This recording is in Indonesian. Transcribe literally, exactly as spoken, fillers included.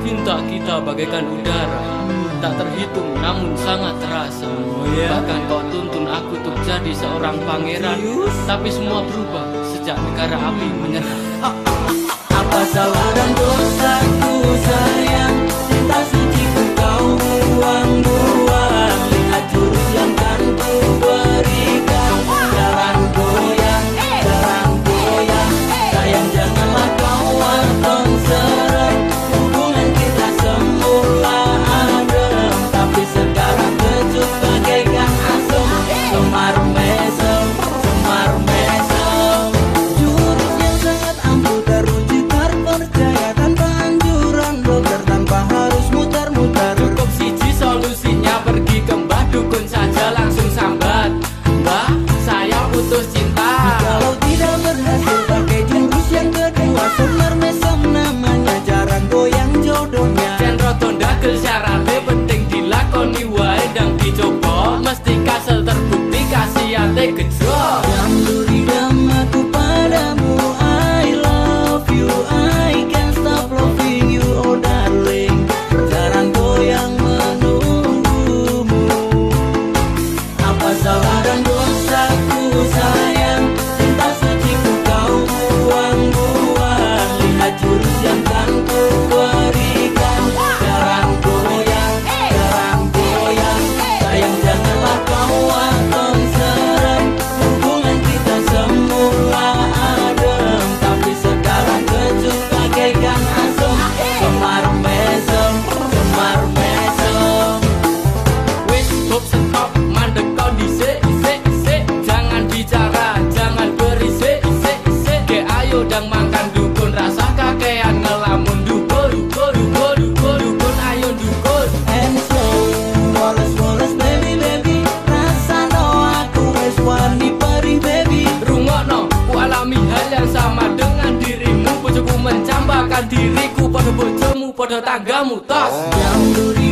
Cinta kita bagaikan udara, tak terhitung namun sangat terasa. Bahkan kau tuntun aku untuk jadi seorang pangeran, tapi semua berubah sejak negara api menyerah. Apa salah dan dosaku sayang, cinta suciku kau buang-buang. Lihat jurus yang kan ku berikan, jalan goyang, jalan goyang. Sayang janganlah kau akan seret, hubungan kita semula adem, tapi sekarang kecut bagaikan asam. Semar mesem, semar mesem. Jurus yang sangat ampuh teruji terpercaya, tanpa anjuran dokter, tanpa harus muter-muter. Cukup siji solusinya, pergi ke mbah dukun saja langsung sambat, "Mbah, saya putus cinta." Kalau tidak berhasil pakai jurus yang kedua, semar mesem namanya, jarang goyang jodohnya. Centro tondagel syaratnya penting dilakoni wae, dan dicoba mesti kasil terbukti kasihate gejrot. Yang duri damaku padamu, I love you, I can't stop loving you, oh darling. Jarang goyang menunggumu. Apa salah dan dosaku sayang, cinta suciku kau buang-buang. Lihat jurus yang kan ku berikan, jarang goyang, jarang goyang. Sayang janganlah kau akan seret, hubungan kita semula adem, tapi sekarang kecut bagaikan asam. Semar mesem, semar mesem. Wis stop stop, mandek kau dhisik isik isik, jangan bicara, jangan berisik isik isik. Ge ayo dang makan dukun, rasa kakean ngelamun dukun dukun dukun dukun dukun, ayo dukun. And slow, woles woles baby baby, rasano aku wis wani perih baby. Rungokno, ku alami hal yang sama dengan dirimu. Bojoku mencampakkan diriku, pada bojomu, pada tanggamu, tos. Yang duri